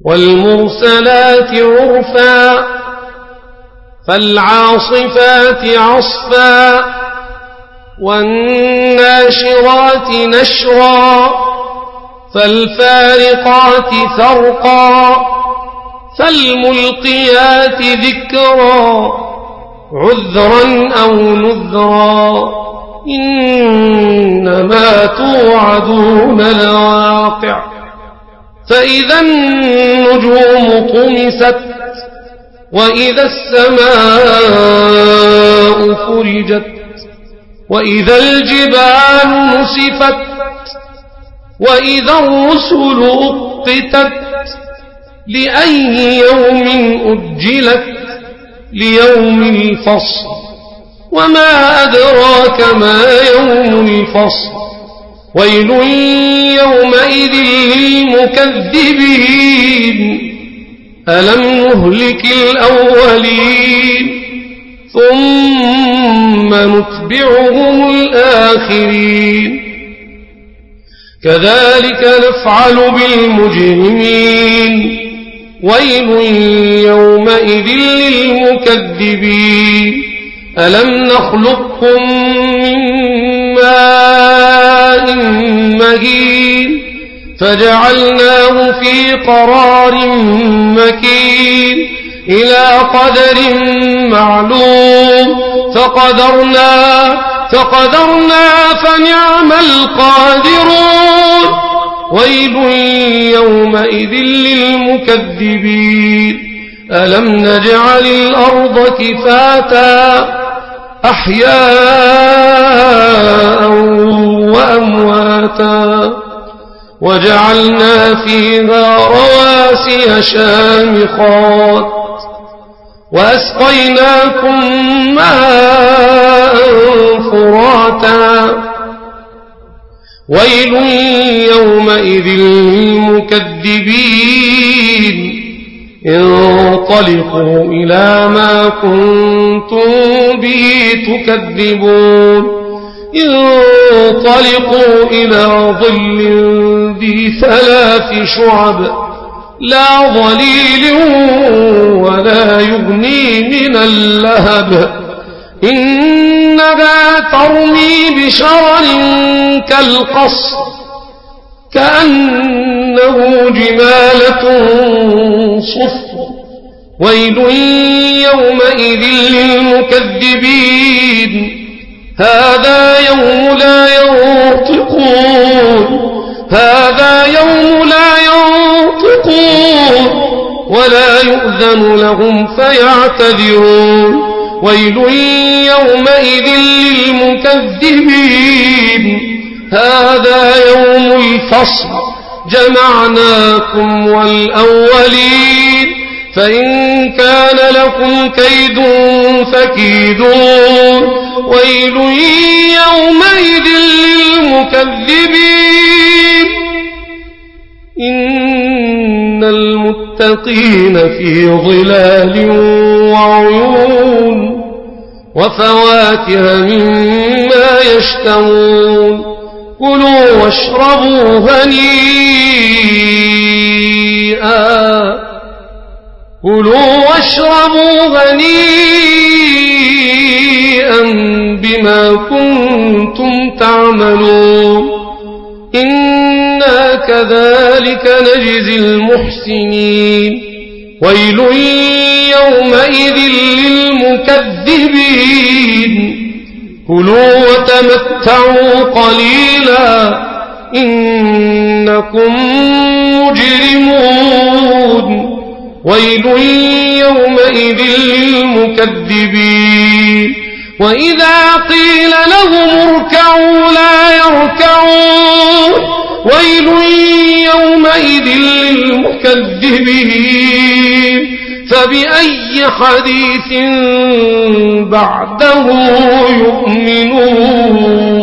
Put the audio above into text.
والمرسلات عرفا فالعاصفات عصفا والناشرات نشرا فالفارقات فرقا فالملقيات ذكرا عذرا أو نذرا إنما توعدون لواقع فإذا النجوم طمست وإذا السماء فرجت وإذا الجبال نسفت وإذا الرسل أقتت لأي يوم أجلت ليوم الفصل وما أدراك ما يوم الفصل ويل يومئذ للمكذبين ألم نهلك الأولين ثم نتبعهم الآخرين كذلك نفعل بالمجرمين ويل يومئذ للمكذبين ألم نخلقكم من ماء مهين فجعلناه في قرار مكين إلى قدر معلوم فقدرنا فنعم القادرون ويل يومئذ للمكذبين ألم نجعل الأرض كفاتا أحياء وأمواتا وجعلنا فيها رواسي شامخات وأسقيناكم ماء فراتا ويل يومئذ للمكذبين انطلقوا إلى ما كنتم به تكذبون انطلقوا إلى ظل ذي 3 شعب لا ظليل ولا يغني من اللهب إنها ترمي بشرر كالقصر كأنه جمالة صفر ويل يومئذ للمكذبين هذا يوم لا ينطقون ولا يؤذن لهم فيعتذرون ويل يومئذ للمكذبين هذا يوم الفصل جمعناكم والأولين فإن كان لكم كيد فكيدون ويل يومئذ للمكذبين إن المتقين في ظلال وعيون وفواكه مما يشتهون كلوا واشربوا هنيئا بما كنتم تعملون إنا كذلك نجزي المحسنين ويل يومئذ للمكذبين كلوا وتمتعوا قليلا إنكم مجرمون ويل يومئذ للمكذبين وإذا قيل لهم اركعوا لا يركعون ويل يومئذ للمكذبين فبأي حديث بعده يؤمنون